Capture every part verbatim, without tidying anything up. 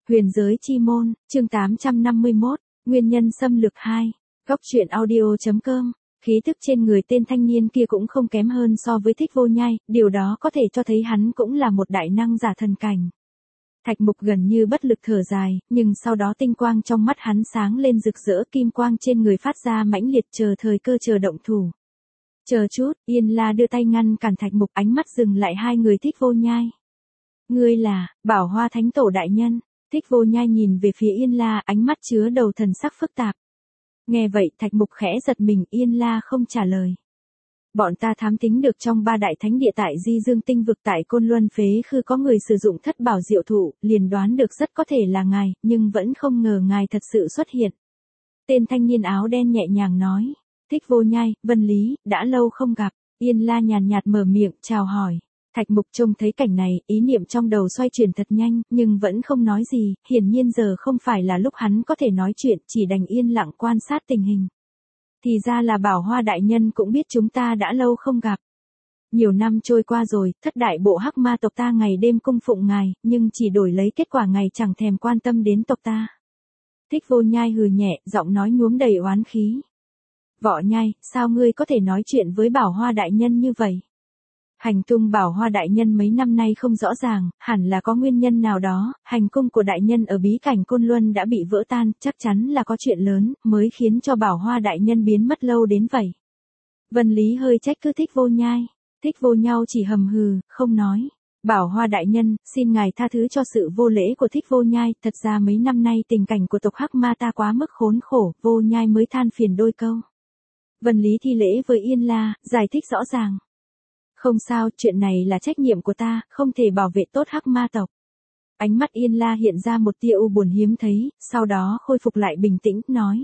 Huyền giới chi môn, chương tám trăm năm mươi mốt, nguyên nhân xâm lược hai. Góc truyện audio.com. Khí tức trên người tên thanh niên kia cũng không kém hơn so với Thích Vô Nhai, điều đó có thể cho thấy hắn cũng là một đại năng giả thần cảnh. Thạch Mục gần như bất lực thở dài, nhưng sau đó tinh quang trong mắt hắn sáng lên rực rỡ, kim quang trên người phát ra mãnh liệt, chờ thời cơ chờ động thủ. Chờ chút, Yên La đưa tay ngăn cản Thạch Mục, ánh mắt dừng lại hai người Thích Vô Nhai. Ngươi là, Bảo Hoa Thánh Tổ đại nhân. Thích Vô Nhai nhìn về phía Yên La, ánh mắt chứa đầu thần sắc phức tạp. Nghe vậy Thạch Mục khẽ giật mình, Yên La không trả lời. Bọn ta thám tính được trong ba đại thánh địa tại Di Dương Tinh vực tại Côn Luân Phế Khư có người sử dụng thất bảo diệu thụ, liền đoán được rất có thể là ngài, nhưng vẫn không ngờ ngài thật sự xuất hiện. Tên thanh niên áo đen nhẹ nhàng nói. Thích Vô Nhai, Vân Lý, đã lâu không gặp. Yên La nhàn nhạt mở miệng, chào hỏi. Thạch Mục trông thấy cảnh này, ý niệm trong đầu xoay chuyển thật nhanh, nhưng vẫn không nói gì, hiển nhiên giờ không phải là lúc hắn có thể nói chuyện, chỉ đành yên lặng quan sát tình hình. Thì ra là Bảo Hoa đại nhân cũng biết chúng ta đã lâu không gặp. Nhiều năm trôi qua rồi, thất đại bộ hắc ma tộc ta ngày đêm cung phụng ngài, nhưng chỉ đổi lấy kết quả ngài chẳng thèm quan tâm đến tộc ta. Thích Vô Nhai hừ nhẹ, giọng nói nhuốm đầy oán khí. Võ Nhai, sao ngươi có thể nói chuyện với Bảo Hoa đại nhân như vậy? Hành tung Bảo Hoa đại nhân mấy năm nay không rõ ràng, hẳn là có nguyên nhân nào đó, hành cung của đại nhân ở bí cảnh Côn Luân đã bị vỡ tan, chắc chắn là có chuyện lớn, mới khiến cho Bảo Hoa đại nhân biến mất lâu đến vậy. Vân Lý hơi trách cứ Thích Vô Nhai. Thích Vô Nhau chỉ hầm hừ, không nói. Bảo Hoa đại nhân, xin ngài tha thứ cho sự vô lễ của Thích Vô Nhai, thật ra mấy năm nay tình cảnh của tộc Hắc Ma ta quá mức khốn khổ, Vô Nhai mới than phiền đôi câu. Vân Lý thi lễ với Yên La, giải thích rõ ràng. Không sao, chuyện này là trách nhiệm của ta, không thể bảo vệ tốt Hắc Ma tộc. Ánh mắt Yên La hiện ra một tia u buồn hiếm thấy, sau đó khôi phục lại bình tĩnh, nói.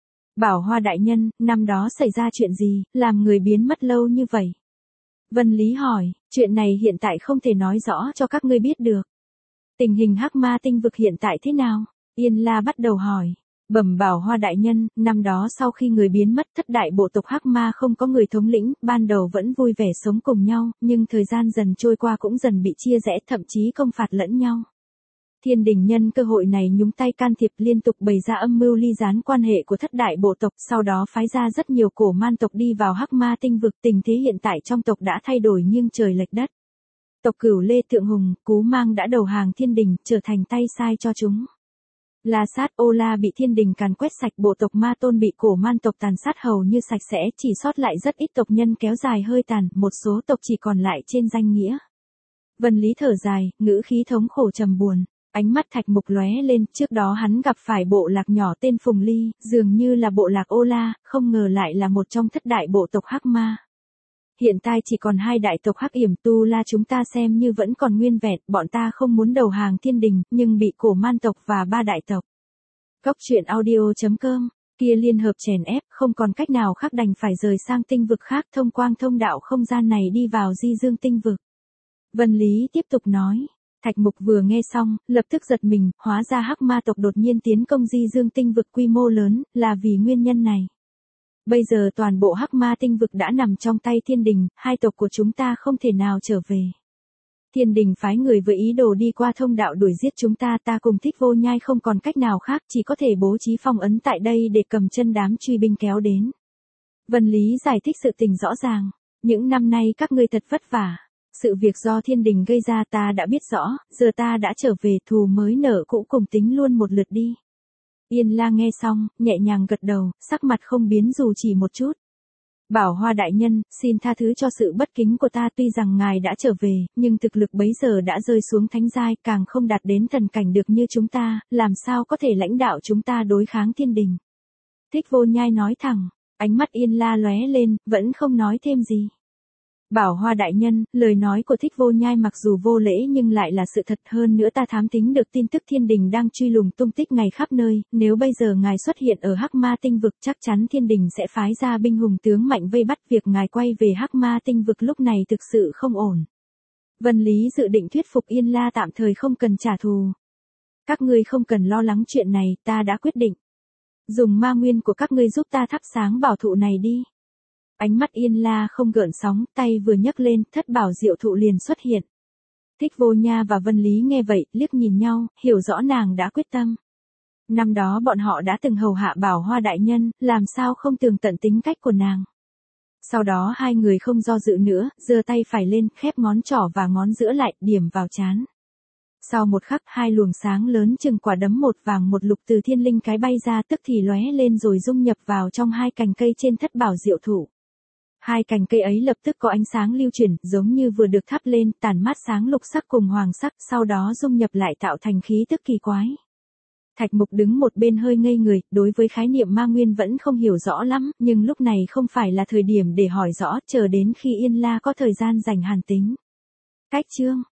Bảo Hoa đại nhân, năm đó xảy ra chuyện gì, làm người biến mất lâu như vậy? Vân Lý hỏi, chuyện này hiện tại không thể nói rõ cho các ngươi biết được. Tình hình Hắc Ma tinh vực hiện tại thế nào? Yên La bắt đầu hỏi. Bẩm Bảo Hoa đại nhân, năm đó sau khi người biến mất, thất đại bộ tộc Hắc Ma không có người thống lĩnh, ban đầu vẫn vui vẻ sống cùng nhau, nhưng thời gian dần trôi qua cũng dần bị chia rẽ, thậm chí công phạt lẫn nhau. Thiên Đình nhân cơ hội này nhúng tay can thiệp, liên tục bày ra âm mưu ly gián quan hệ của thất đại bộ tộc, sau đó phái ra rất nhiều cổ man tộc đi vào Hắc Ma tinh vực. Tình thế hiện tại trong tộc đã thay đổi nghiêng trời lệch đất. Tộc Cửu Lê Thượng Hùng, Cú Mang đã đầu hàng Thiên Đình, trở thành tay sai cho chúng. La Sát Ô La bị Thiên Đình càn quét sạch, bộ tộc Ma Tôn bị cổ man tộc tàn sát hầu như sạch sẽ, chỉ sót lại rất ít tộc nhân kéo dài hơi tàn, một số tộc chỉ còn lại trên danh nghĩa. Vân Lý thở dài, ngữ khí thống khổ trầm buồn, ánh mắt Thạch Mục lóe lên, trước đó hắn gặp phải bộ lạc nhỏ tên Phùng Ly, dường như là bộ lạc Ô La, không ngờ lại là một trong thất đại bộ tộc Hắc Ma. Hiện tại chỉ còn hai đại tộc Hắc Yểm Tu La chúng ta xem như vẫn còn nguyên vẹn, bọn ta không muốn đầu hàng Thiên Đình, nhưng bị cổ man tộc và ba đại tộc. Góc truyện audio.com, kia liên hợp chèn ép, không còn cách nào khác đành phải rời sang tinh vực khác, thông quang thông đạo không gian này đi vào Di Dương Tinh vực. Vân Lý tiếp tục nói. Thạch Mục vừa nghe xong, lập tức giật mình, hóa ra Hắc Ma tộc đột nhiên tiến công Di Dương Tinh vực quy mô lớn, là vì nguyên nhân này. Bây giờ toàn bộ Hắc Ma tinh vực đã nằm trong tay Thiên Đình, hai tộc của chúng ta không thể nào trở về. Thiên Đình phái người với ý đồ đi qua thông đạo đuổi giết chúng ta, ta cùng Thích Vô Nhai không còn cách nào khác, chỉ có thể bố trí phong ấn tại đây để cầm chân đám truy binh kéo đến. Vân Lý giải thích sự tình rõ ràng. Những năm nay các ngươi thật vất vả. Sự việc do Thiên Đình gây ra ta đã biết rõ, giờ ta đã trở về, thù mới nợ cũ cùng tính luôn một lượt đi. Yên La nghe xong, nhẹ nhàng gật đầu, sắc mặt không biến dù chỉ một chút. Bảo Hoa đại nhân, xin tha thứ cho sự bất kính của ta, tuy rằng ngài đã trở về, nhưng thực lực bấy giờ đã rơi xuống thánh giai, càng không đạt đến thần cảnh được như chúng ta, làm sao có thể lãnh đạo chúng ta đối kháng Thiên Đình. Thích Vô Nhai nói thẳng, ánh mắt Yên La lóe lên, vẫn không nói thêm gì. Bảo Hoa đại nhân, lời nói của Thích Vô Nhai mặc dù vô lễ nhưng lại là sự thật, hơn nữa ta thám tính được tin tức Thiên Đình đang truy lùng tung tích ngày khắp nơi, nếu bây giờ ngài xuất hiện ở Hắc Ma tinh vực chắc chắn Thiên Đình sẽ phái ra binh hùng tướng mạnh vây bắt, việc ngài quay về Hắc Ma tinh vực lúc này thực sự không ổn. Vân Lý dự định thuyết phục Yên La tạm thời không cần trả thù. Các ngươi không cần lo lắng chuyện này, ta đã quyết định. Dùng ma nguyên của các ngươi giúp ta thắp sáng bảo thụ này đi. Ánh mắt Yên La không gợn sóng, tay vừa nhấc lên, thất bảo diệu thụ liền xuất hiện. Thích Vô Nha và Vân Lý nghe vậy, liếc nhìn nhau, hiểu rõ nàng đã quyết tâm. Năm đó bọn họ đã từng hầu hạ Bảo Hoa đại nhân, làm sao không tường tận tính cách của nàng. Sau đó hai người không do dự nữa, giơ tay phải lên, khép ngón trỏ và ngón giữa lại, điểm vào trán. Sau một khắc, hai luồng sáng lớn chừng quả đấm một vàng một lục từ thiên linh cái bay ra, tức thì lóe lên rồi dung nhập vào trong hai cành cây trên thất bảo diệu thụ. Hai cành cây ấy lập tức có ánh sáng lưu chuyển, giống như vừa được thắp lên, tản mát sáng lục sắc cùng hoàng sắc, sau đó dung nhập lại tạo thành khí tức kỳ quái. Thạch Mục đứng một bên hơi ngây người, đối với khái niệm ma nguyên vẫn không hiểu rõ lắm, nhưng lúc này không phải là thời điểm để hỏi rõ, chờ đến khi Yên La có thời gian dành hàn tính. Cách chương